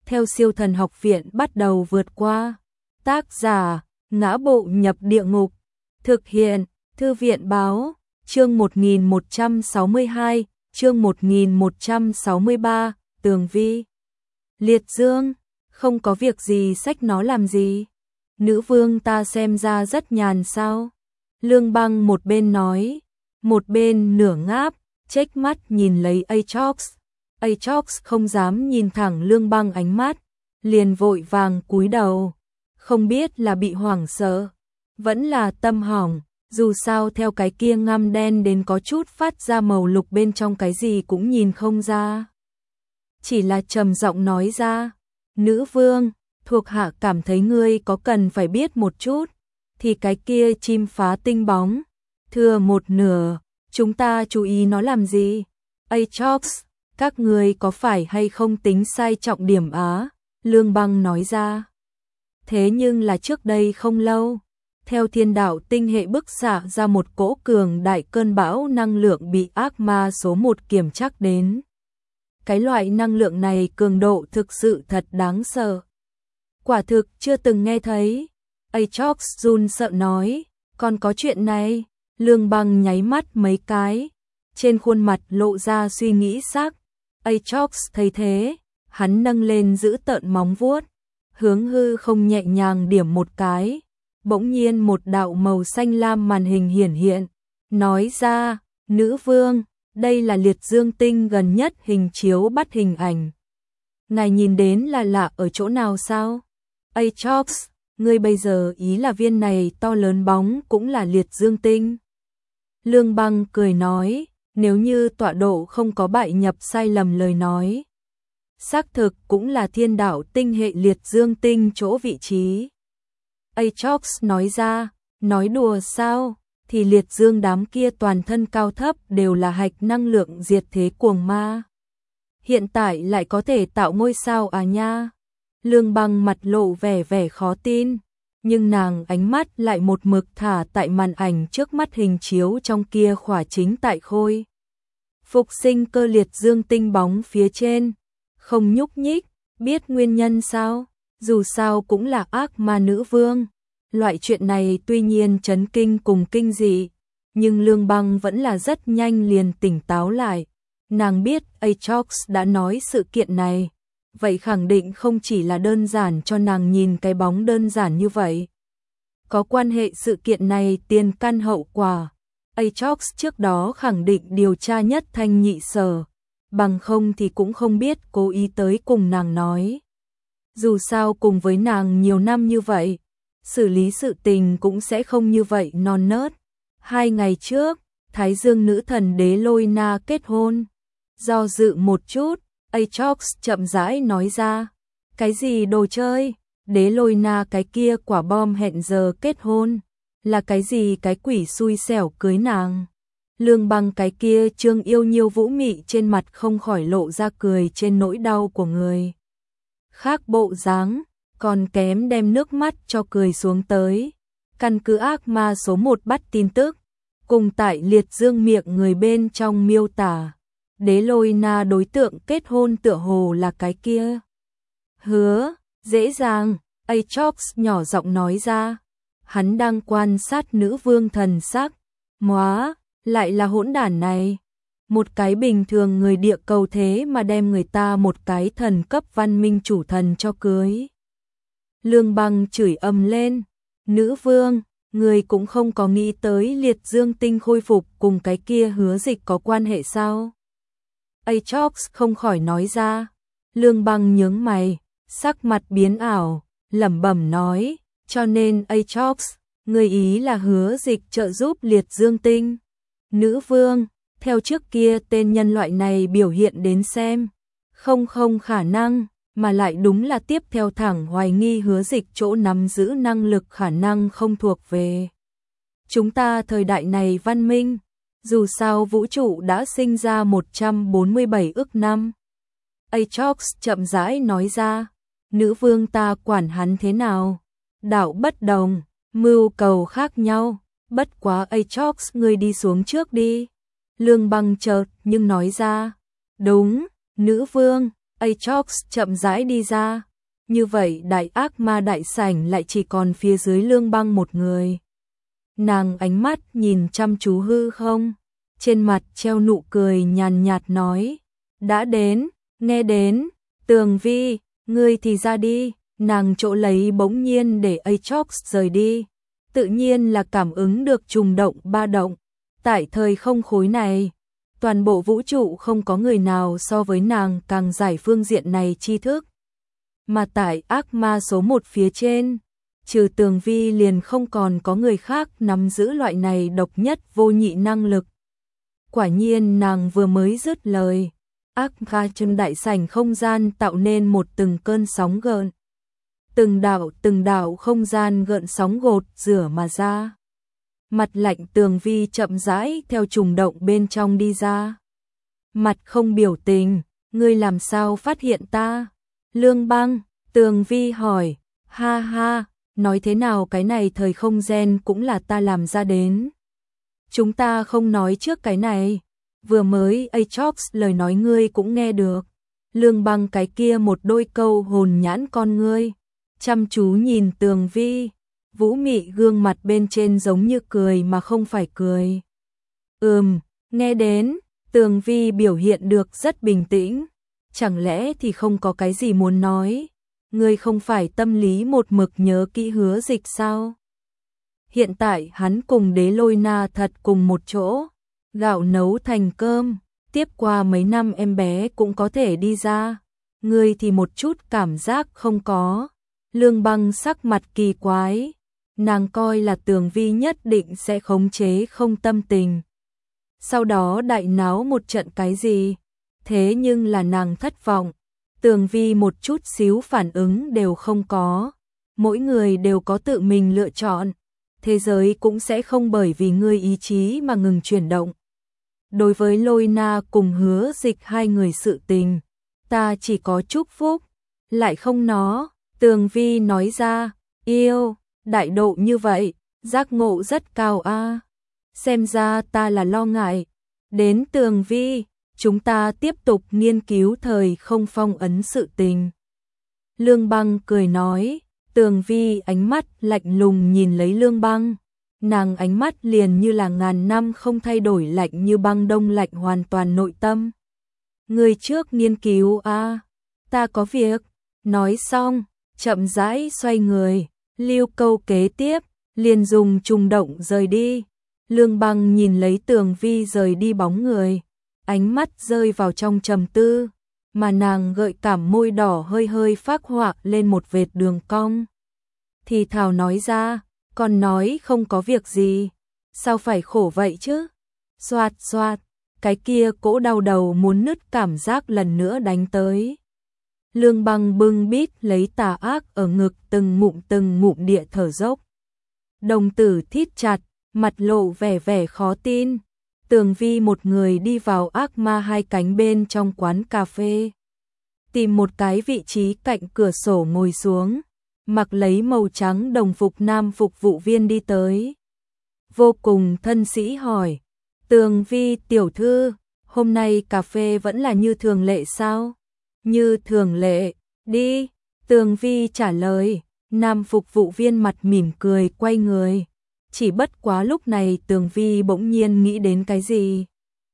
theo siêu thần học viện bắt đầu vượt qua. Tác giả, Ngã Bộ Nhập Địa Ngục. Thực hiện, Thư viện Báo. Chương 1162, chương 1163, Tường Vi. Liệt Dương, không có việc gì xách nó làm gì? Nữ vương ta xem ra rất nhàn sao? Lương Băng một bên nói, một bên nửa ngáp, chếch mắt nhìn lấy Aatrox. Aatrox không dám nhìn thẳng Lương Băng ánh mắt, liền vội vàng cúi đầu, không biết là bị hoảng sợ, vẫn là tâm hỏng, dù sao theo cái kia ngăm đen đến có chút phát ra màu lục bên trong cái gì cũng nhìn không ra. Chỉ là trầm giọng nói ra, nữ vương, thuộc hạ cảm thấy ngươi có cần phải biết một chút, thì cái kia chim phá tinh bóng, thừa một nửa, chúng ta chú ý nó làm gì? Aatrox, các ngươi có phải hay không tính sai trọng điểm á? Lương Băng nói ra. Thế nhưng là trước đây không lâu, theo thiên đạo tinh hệ bức xạ ra một cỗ cường đại cơn bão năng lượng bị ác ma số 1 kiểm trắc đến. Cái loại năng lượng này cường độ thực sự thật đáng sợ. Quả thực chưa từng nghe thấy. Aatrox run sợ nói, còn có chuyện này. Lương Băng nháy mắt mấy cái, trên khuôn mặt lộ ra suy nghĩ sắc. Aatrox thấy thế, hắn nâng lên giữ tợn móng vuốt, hướng hư không nhẹ nhàng điểm một cái. Bỗng nhiên một đạo màu xanh lam màn hình hiển hiện, nói ra, nữ vương, đây là liệt dương tinh gần nhất hình chiếu bắt hình ảnh. Ngài nhìn đến là lạ ở chỗ nào sao? Aatrox, ngươi bây giờ ý là viên này to lớn bóng cũng là liệt dương tinh. Lương Băng cười nói, nếu như tọa độ không có bại nhập sai lầm lời nói. Xác thực cũng là thiên đạo tinh hệ liệt dương tinh chỗ vị trí. Aatrox nói ra, nói đùa sao, thì liệt dương đám kia toàn thân cao thấp đều là hạch năng lượng diệt thế cuồng ma. Hiện tại lại có thể tạo ngôi sao à nha? Lương Băng mặt lộ vẻ khó tin, nhưng nàng ánh mắt lại một mực thả tại màn ảnh trước mắt hình chiếu trong kia khỏa chính tại khôi phục sinh cơ liệt dương tinh bóng phía trên, không nhúc nhích. Biết nguyên nhân sao? Dù sao cũng là ác ma nữ vương. Loại chuyện này tuy nhiên chấn kinh cùng kinh dị, nhưng Lương Băng vẫn là rất nhanh liền tỉnh táo lại. Nàng biết Aatrox đã nói sự kiện này, vậy khẳng định không chỉ là đơn giản cho nàng nhìn cái bóng đơn giản như vậy. Có quan hệ sự kiện này tiền căn hậu quả. Aatrox trước đó khẳng định điều tra nhất thanh nhị sở, bằng không thì cũng không biết cố ý tới cùng nàng nói. Dù sao cùng với nàng nhiều năm như vậy, xử lý sự tình cũng sẽ không như vậy non nớt. 2 ngày trước, Thái Dương nữ thần Đế Lôi Na kết hôn. Do dự một chút, Aatrox chậm rãi nói ra, cái gì đồ chơi? Đế Lôi Na cái kia quả bom hẹn giờ kết hôn, là cái gì cái quỷ xui xẻo cưới nàng? Lương Băng cái kia trương yêu nhiêu vũ mị trên mặt không khỏi lộ ra cười trên nỗi đau của người khác bộ dáng, còn kém đem nước mắt cho cười xuống tới. Căn cứ ác ma số 1 bắt tin tức, cùng tại liệt dương miệng người bên trong miêu tả, Đế Lôi Na đối tượng kết hôn tựa hồ là cái kia. Hứa, dễ dàng, Aatrox nhỏ giọng nói ra. Hắn đang quan sát nữ vương thần sắc. Móa, lại là hỗn đản này. Một cái bình thường người địa cầu thế mà đem người ta một cái thần cấp văn minh chủ thần cho cưới. Lương Băng chửi ầm lên. Nữ vương, người cũng không có nghĩ tới liệt dương tinh khôi phục cùng cái kia hứa dịch có quan hệ sao? Aatrox không khỏi nói ra. Lương Băng nhướng mày, sắc mặt biến ảo, lẩm bẩm nói, cho nên Aatrox, người ý là hứa dịch trợ giúp liệt dương tinh. Nữ vương, theo trước kia tên nhân loại này biểu hiện đến xem, không khả năng, mà lại đúng là tiếp theo thẳng hoài nghi hứa dịch chỗ nắm giữ năng lực khả năng không thuộc về chúng ta thời đại này văn minh. Dù sao vũ trụ đã sinh ra 147 ức năm. Aatrox chậm rãi nói ra, nữ vương ta quản hắn thế nào? Đạo bất đồng, mưu cầu khác nhau, bất quá Aatrox ngươi đi xuống trước đi. Lương Băng chợt nhưng nói ra, đúng, nữ vương, Aatrox chậm rãi đi ra. Như vậy đại ác ma đại sảnh lại chỉ còn phía dưới Lương Băng một người. Nàng ánh mắt nhìn chăm chú hư không, trên mặt treo nụ cười nhàn nhạt nói, đã đến, nghe đến, Tường Vi, ngươi thì ra đi. Nàng chỗ lấy bỗng nhiên để Aatrox rời đi, tự nhiên là cảm ứng được trùng động ba động. Tại thời không khối này, toàn bộ vũ trụ không có người nào so với nàng càng giải phương diện này tri thức. Mà tại ác ma số 1 phía trên, trừ Tường Vi liền không còn có người khác nắm giữ loại này độc nhất vô nhị năng lực. Quả nhiên nàng vừa mới dứt lời, ác ma trong đại sảnh không gian tạo nên một từng cơn sóng gợn. Từng đạo không gian gợn sóng gột rửa mà ra. Mặt lạnh Tường Vi chậm rãi theo trùng động bên trong đi ra. Mặt không biểu tình, ngươi làm sao phát hiện ta? Lương Băng, Tường Vi hỏi, ha ha, nói thế nào cái này thời không gen cũng là ta làm ra đến. Chúng ta không nói trước cái này, vừa mới Aatrox lời nói ngươi cũng nghe được. Lương Băng cái kia một đôi câu hồn nhãn con ngươi, chăm chú nhìn Tường Vi, vũ mị gương mặt bên trên giống như cười mà không phải cười. Nghe đến, Tường Vi biểu hiện được rất bình tĩnh, chẳng lẽ thì không có cái gì muốn nói, ngươi không phải tâm lý một mực nhớ kỹ Hứa Dịch sao? Hiện tại hắn cùng Đế Lôi Na thật cùng một chỗ, gạo nấu thành cơm, tiếp qua mấy năm em bé cũng có thể đi ra, ngươi thì một chút cảm giác không có. Lương Băng sắc mặt kỳ quái, nàng coi là Tường Vi nhất định sẽ khống chế không tâm tình. Sau đó đại náo một trận cái gì, thế nhưng là nàng thất vọng, Tường Vi một chút xíu phản ứng đều không có. Mỗi người đều có tự mình lựa chọn, thế giới cũng sẽ không bởi vì ngươi ý chí mà ngừng chuyển động. Đối với Lôi Na cùng Hứa Dịch hai người sự tình, ta chỉ có chúc phúc, lại không nó. Tường Vi nói ra, yêu, đại độ như vậy, giác ngộ rất cao a. Xem ra ta là lo ngại. Đến Tường Vi, chúng ta tiếp tục nghiên cứu thời không phong ấn sự tình. Lương Băng cười nói, Tường Vi ánh mắt lạnh lùng nhìn lấy Lương Băng. Nàng ánh mắt liền như là ngàn năm không thay đổi lạnh như băng đông lạnh hoàn toàn nội tâm. Người trước nghiên cứu a, ta có việc. Nói xong, chậm rãi xoay người, lưu câu kế tiếp, liền dùng trùng động rời đi. Lương Băng nhìn lấy Tường Vi rời đi bóng người, ánh mắt rơi vào trong trầm tư, mà nàng gợi cảm môi đỏ hơi hơi phác họa lên một vệt đường cong. Thì thào nói ra, còn nói không có việc gì, sao phải khổ vậy chứ? Xoạt xoạt, cái kia cỗ đau đầu muốn nứt cảm giác lần nữa đánh tới. Lương Băng bưng bít lấy tà ác ở ngực từng ngụm địa thở dốc. Đồng tử thít chặt, mặt lộ vẻ khó tin. Tường Vi một người đi vào ác ma hai cánh bên trong quán cà phê. Tìm một cái vị trí cạnh cửa sổ ngồi xuống, mặc lấy màu trắng đồng phục nam phục vụ viên đi tới. Vô cùng thân sĩ hỏi, Tường Vi tiểu thư, hôm nay cà phê vẫn là như thường lệ sao? Như thường lệ, đi. Tường Vi trả lời, nam phục vụ viên mặt mỉm cười quay người. Chỉ bất quá lúc này Tường Vi bỗng nhiên nghĩ đến cái gì.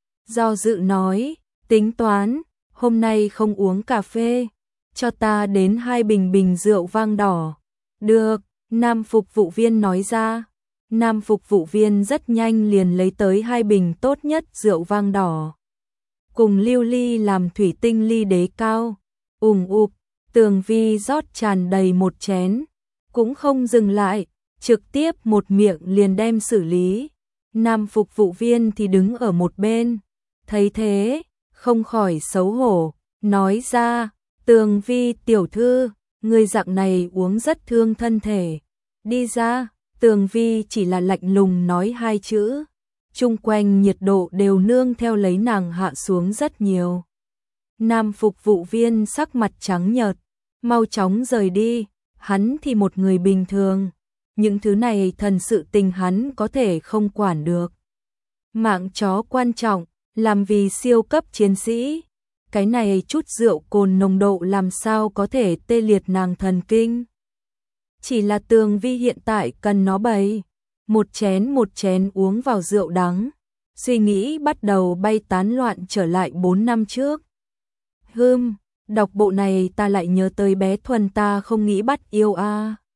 Do dự nói, tính toán, hôm nay không uống cà phê, cho ta đến 2 bình rượu vang đỏ. Được, nam phục vụ viên nói ra. Nam phục vụ viên rất nhanh liền lấy tới 2 bình tốt nhất rượu vang đỏ. Cùng lưu ly làm thủy tinh ly đế cao. Ụp, Tường Vi rót tràn đầy một chén, cũng không dừng lại, trực tiếp một miệng liền đem xử lý. Nam phục vụ viên thì đứng ở một bên, thấy thế, không khỏi xấu hổ, nói ra, Tường Vi tiểu thư, người dạng này uống rất thương thân thể. Đi ra. Tường Vi chỉ là lạnh lùng nói 2 chữ. Chung quanh nhiệt độ đều nương theo lấy nàng hạ xuống rất nhiều. Nam phục vụ viên sắc mặt trắng nhợt, mau chóng rời đi, hắn thì một người bình thường. Những thứ này thần sự tình hắn có thể không quản được. Mạng chó quan trọng, làm vì siêu cấp chiến sĩ. cái này chút rượu cồn nồng độ làm sao có thể tê liệt nàng thần kinh. Chỉ là Tường Vi hiện tại cần nó bày, một chén uống vào rượu đắng, suy nghĩ bắt đầu bay tán loạn trở lại 4 năm trước. Đọc bộ này ta lại nhớ tới bé Thuần ta không nghĩ bắt yêu a.